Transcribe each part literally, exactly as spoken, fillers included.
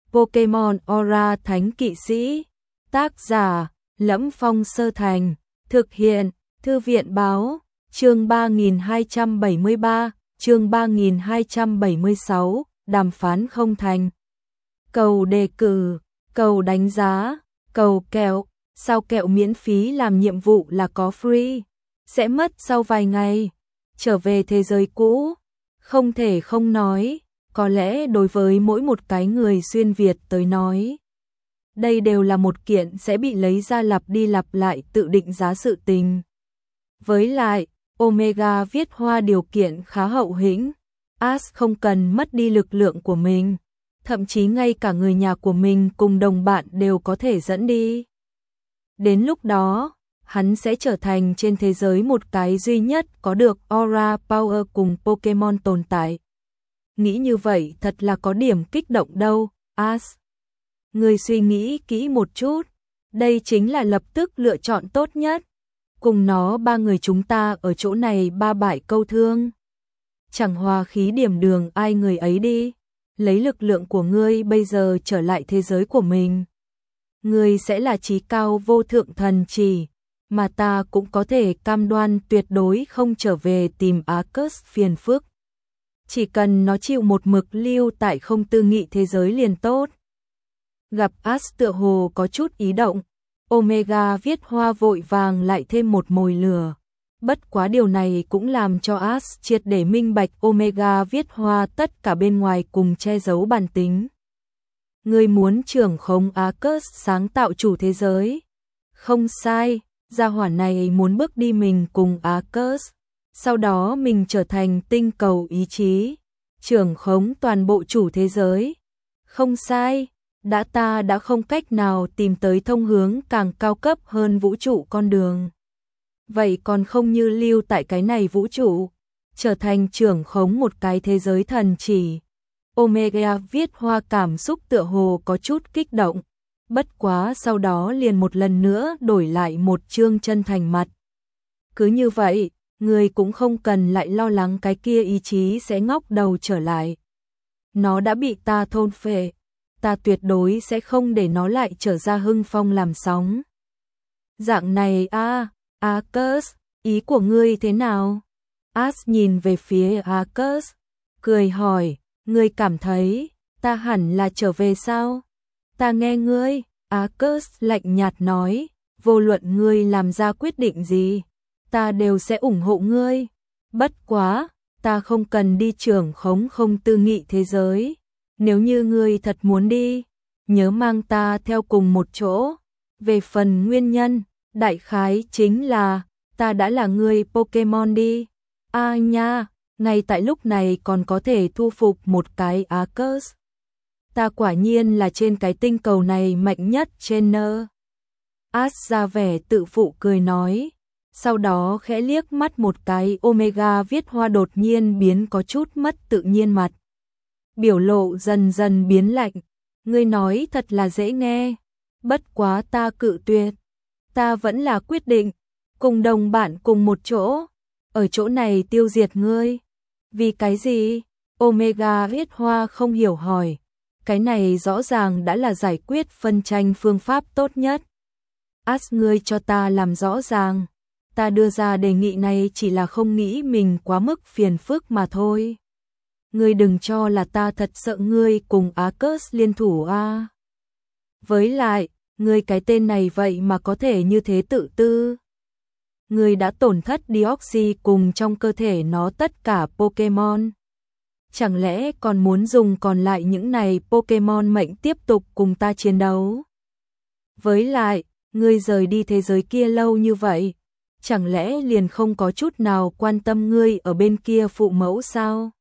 Pokemon Aura Thánh Kỵ Sĩ. Tác giả: Lẫm Phong Sơ Thành. Thực hiện: Thư viện báo. Chương ba nghìn hai trăm bảy mươi ba, chương ba nghìn hai trăm bảy mươi sáu, đàm phán không thành. Cầu đề cử, cầu đánh giá, cầu kẹo, sao kẹo miễn phí làm nhiệm vụ là có free, sẽ mất sau vài ngày. Trở về thế giới cũ, không thể không nói, có lẽ đối với mỗi một cái người xuyên Việt tới nói, đây đều là một kiện sẽ bị lấy ra lặp đi lặp lại tự định giá sự tình. Với lại, Omega viết hoa điều kiện khá hậu hĩnh, Ash không cần mất đi lực lượng của mình, thậm chí ngay cả người nhà của mình cùng đồng bạn đều có thể dẫn đi. Đến lúc đó, hắn sẽ trở thành trên thế giới một cái duy nhất có được Aura Power cùng Pokemon tồn tại. Nghĩ như vậy thật là có điểm kích động đâu, Ash. Người suy nghĩ kỹ một chút, đây chính là lập tức lựa chọn tốt nhất. Cùng nó ba người chúng ta ở chỗ này ba bại câu thương. Chẳng hòa khí điểm đường ai người ấy đi, lấy lực lượng của ngươi bây giờ trở lại thế giới của mình. Ngươi sẽ là chí cao vô thượng thần chỉ, mà ta cũng có thể cam đoan tuyệt đối không trở về tìm Arceus phiền phức. Chỉ cần nó chịu một mực lưu tại không tư nghị thế giới liền tốt. Gặp Ash tựa hồ có chút ý động, Omega viết hoa vội vàng lại thêm một mồi lửa. Bất quá điều này cũng làm cho Ash triệt để minh bạch Omega viết hoa tất cả bên ngoài cùng che giấu bản tính. Ngươi muốn trưởng khống Arceus sáng tạo chủ thế giới. Không sai, gia hỏa này muốn bước đi mình cùng Arceus, sau đó mình trở thành tinh cầu ý chí, trưởng khống toàn bộ chủ thế giới. Không sai, đã ta đã không cách nào tìm tới thông hướng càng cao cấp hơn vũ trụ con đường. Vậy còn không như lưu tại cái này vũ trụ, trở thành trưởng khống một cái thế giới thần chỉ. Omega viết hoa cảm xúc tựa hồ có chút kích động, bất quá sau đó liền một lần nữa đổi lại một trương chân thành mặt. Cứ như vậy, người cũng không cần lại lo lắng cái kia ý chí sẽ ngóc đầu trở lại. Nó đã bị ta thôn phệ, ta tuyệt đối sẽ không để nó lại trở ra hưng phong làm sóng. Dạng này a, Arceus, ý của ngươi thế nào? Ash nhìn về phía Arceus, cười hỏi, ngươi cảm thấy ta hẳn là trở về sao? Ta nghe ngươi, Arceus lạnh nhạt nói, vô luận ngươi làm ra quyết định gì, ta đều sẽ ủng hộ ngươi. Bất quá, ta không cần đi trưởng khống không tư nghị thế giới. Nếu như ngươi thật muốn đi, nhớ mang ta theo cùng một chỗ. Về phần nguyên nhân, đại khái chính là, ta đã là người Pokemon đi. A à nha, ngay tại lúc này còn có thể thu phục một cái Arceus. Ta quả nhiên là trên cái tinh cầu này mạnh nhất trainer. Ash ra vẻ tự phụ cười nói, sau đó khẽ liếc mắt một cái Omega viết hoa đột nhiên biến có chút mất tự nhiên mặt. Biểu lộ dần dần biến lạnh, ngươi nói thật là dễ nghe, bất quá ta cự tuyệt. Ta vẫn là quyết định, cùng đồng bạn cùng một chỗ, ở chỗ này tiêu diệt ngươi. Vì cái gì? Omega viết hoa không hiểu hỏi, cái này rõ ràng đã là giải quyết phân tranh phương pháp tốt nhất. Ash, ngươi cho ta làm rõ ràng, ta đưa ra đề nghị này chỉ là không nghĩ mình quá mức phiền phức mà thôi. Ngươi đừng cho là ta thật sợ ngươi cùng Arceus liên thủ a. À. Với lại, ngươi cái tên này vậy mà có thể như thế tự tư. Ngươi đã tổn thất Deoxys cùng trong cơ thể nó tất cả Pokemon. Chẳng lẽ còn muốn dùng còn lại những này Pokemon mệnh tiếp tục cùng ta chiến đấu? Với lại, ngươi rời đi thế giới kia lâu như vậy, chẳng lẽ liền không có chút nào quan tâm ngươi ở bên kia phụ mẫu sao?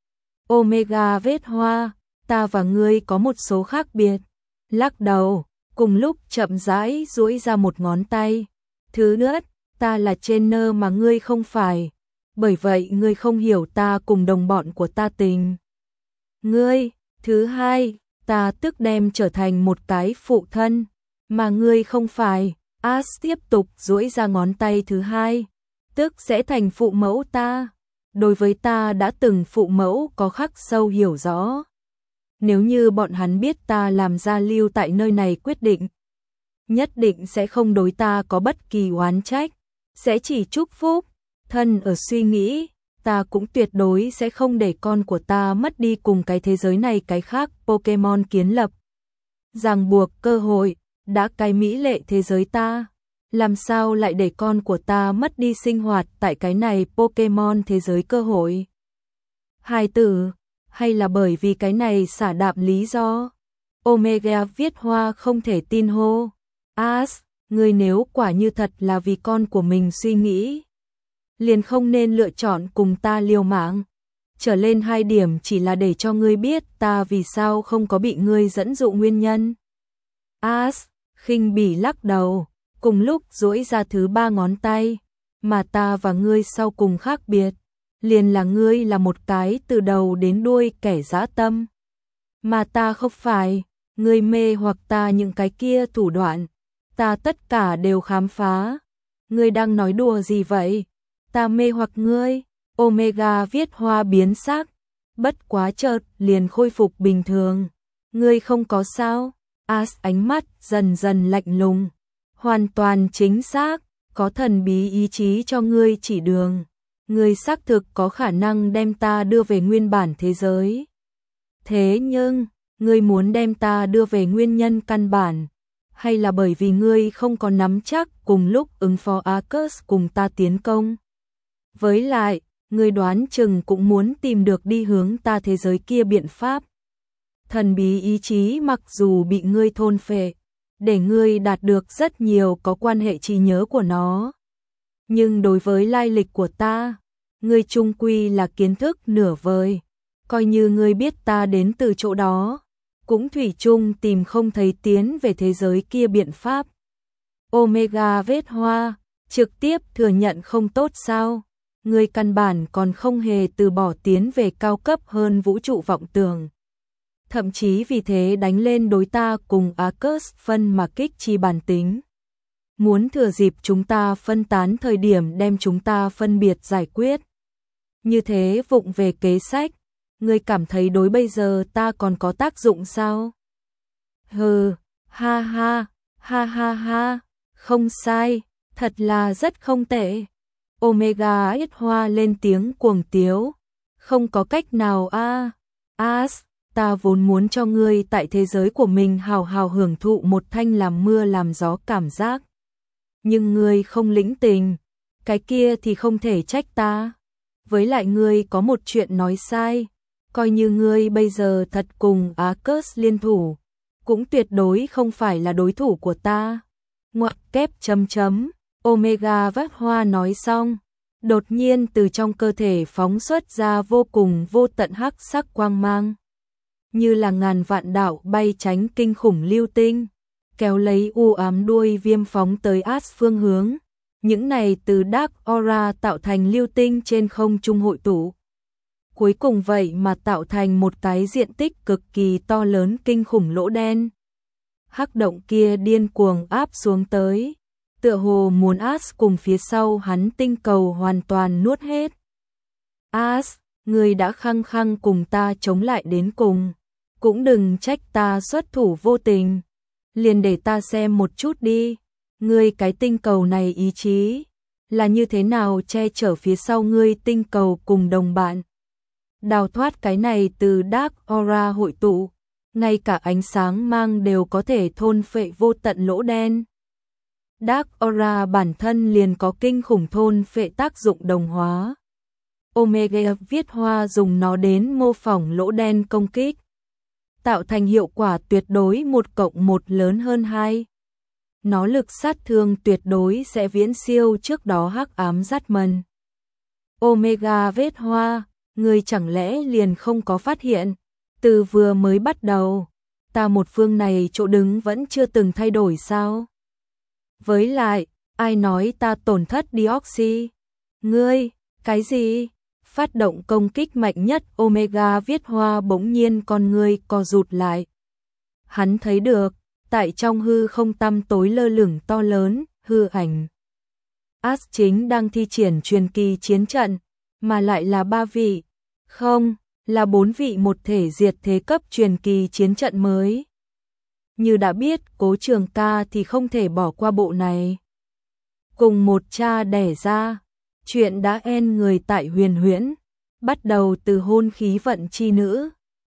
Omega vết hoa, ta và ngươi có một số khác biệt. Lắc đầu, cùng lúc chậm rãi duỗi ra một ngón tay. Thứ nhất, ta là trainer mà ngươi không phải, bởi vậy ngươi không hiểu ta cùng đồng bọn của ta tình. Ngươi, thứ hai, ta tức đem trở thành một cái phụ thân, mà ngươi không phải. Ash tiếp tục duỗi ra ngón tay thứ hai, tức sẽ thành phụ mẫu ta. Đối với ta đã từng phụ mẫu có khắc sâu hiểu rõ. Nếu như bọn hắn biết ta làm ra lưu tại nơi này quyết định, nhất định sẽ không đối ta có bất kỳ oán trách, sẽ chỉ chúc phúc. Thân ở suy nghĩ, ta cũng tuyệt đối sẽ không để con của ta mất đi cùng cái thế giới này cái khác Pokemon kiến lập. Ràng buộc cơ hội, đã cái mỹ lệ thế giới ta, làm sao lại để con của ta mất đi sinh hoạt tại cái này Pokemon thế giới cơ hội. Hai từ, hay là bởi vì cái này xả đạm lý do? Omega viết hoa không thể tin hô. As, người nếu quả như thật là vì con của mình suy nghĩ, liền không nên lựa chọn cùng ta liều mạng. Trở lên hai điểm chỉ là để cho ngươi biết ta vì sao không có bị ngươi dẫn dụ nguyên nhân. As, khinh bỉ lắc đầu, cùng lúc duỗi ra thứ ba ngón tay, mà ta và ngươi sau cùng khác biệt, liền là ngươi là một cái từ đầu đến đuôi kẻ dã tâm, mà ta không phải. Ngươi mê hoặc ta những cái kia thủ đoạn, ta tất cả đều khám phá. Ngươi đang nói đùa gì vậy? Ta mê hoặc ngươi? Omega viết hoa biến sắc, bất quá chợt liền khôi phục bình thường. Ngươi không có sao? As ánh mắt dần dần lạnh lùng. Hoàn toàn chính xác, có thần bí ý chí cho ngươi chỉ đường. Ngươi xác thực có khả năng đem ta đưa về nguyên bản thế giới. Thế nhưng, ngươi muốn đem ta đưa về nguyên nhân căn bản, hay là bởi vì ngươi không có nắm chắc cùng lúc ứng phó Arceus cùng ta tiến công? Với lại, ngươi đoán chừng cũng muốn tìm được đi hướng ta thế giới kia biện pháp. Thần bí ý chí mặc dù bị ngươi thôn phệ, để ngươi đạt được rất nhiều có quan hệ trí nhớ của nó, nhưng đối với lai lịch của ta, ngươi chung quy là kiến thức nửa vời. Coi như ngươi biết ta đến từ chỗ đó, cũng thủy chung tìm không thấy tiến về thế giới kia biện pháp. Omega vết hoa, trực tiếp thừa nhận không tốt sao? Ngươi căn bản còn không hề từ bỏ tiến về cao cấp hơn vũ trụ vọng tưởng. Thậm chí vì thế đánh lên đối ta cùng Arceus phân mà kích chi bản tính. Muốn thừa dịp chúng ta phân tán thời điểm đem chúng ta phân biệt giải quyết. Như thế vụng về kế sách, ngươi cảm thấy đối bây giờ ta còn có tác dụng sao? Hừ, ha ha, ha ha ha, không sai, thật là rất không tệ. Omega ít hoa lên tiếng cuồng tiếu, không có cách nào a. As, ta vốn muốn cho ngươi tại thế giới của mình hào hào hưởng thụ một thanh làm mưa làm gió cảm giác. Nhưng ngươi không lĩnh tình, cái kia thì không thể trách ta. Với lại ngươi có một chuyện nói sai, coi như ngươi bây giờ thật cùng Arceus liên thủ, cũng tuyệt đối không phải là đối thủ của ta. Ngoặc kép chấm chấm, Omega vắt hoa nói xong, đột nhiên từ trong cơ thể phóng xuất ra vô cùng vô tận hắc sắc quang mang, như là ngàn vạn đạo bay tránh kinh khủng lưu tinh, kéo lấy u ám đuôi viêm phóng tới As phương hướng. Những này từ Dark Aura tạo thành lưu tinh trên không trung hội tụ. Cuối cùng vậy mà tạo thành một cái diện tích cực kỳ to lớn kinh khủng lỗ đen. Hắc động kia điên cuồng áp xuống tới, tựa hồ muốn As cùng phía sau hắn tinh cầu hoàn toàn nuốt hết. As, ngươi đã khăng khăng cùng ta chống lại đến cùng, cũng đừng trách ta xuất thủ vô tình. Liền để ta xem một chút đi, ngươi cái tinh cầu này ý chí là như thế nào che chở phía sau ngươi tinh cầu cùng đồng bạn. Đào thoát cái này từ Dark Aura hội tụ, ngay cả ánh sáng mang đều có thể thôn phệ vô tận lỗ đen. Dark Aura bản thân liền có kinh khủng thôn phệ tác dụng đồng hóa. Omega viết hoa dùng nó đến mô phỏng lỗ đen công kích, tạo thành hiệu quả tuyệt đối một cộng một lớn hơn hai. Nó lực sát thương tuyệt đối sẽ viễn siêu trước đó hắc ám dắt mần. Omega vết hoa, ngươi chẳng lẽ liền không có phát hiện, từ vừa mới bắt đầu, ta một phương này chỗ đứng vẫn chưa từng thay đổi sao? Với lại, ai nói ta tổn thất Deoxy? Ngươi, cái gì? Phát động công kích mạnh nhất Omega viết hoa bỗng nhiên con ngươi co rụt lại. Hắn thấy được, tại trong hư không tăm tối lơ lửng to lớn, hư ảnh. As chính đang thi triển truyền kỳ chiến trận, mà lại là ba vị. Không, là bốn vị một thể diệt thế cấp truyền kỳ chiến trận mới. Như đã biết, Cố Trường Ca thì không thể bỏ qua bộ này. Cùng một cha đẻ ra, chuyện đã en người tại Huyền Huyễn, bắt đầu từ hôn khí vận chi nữ,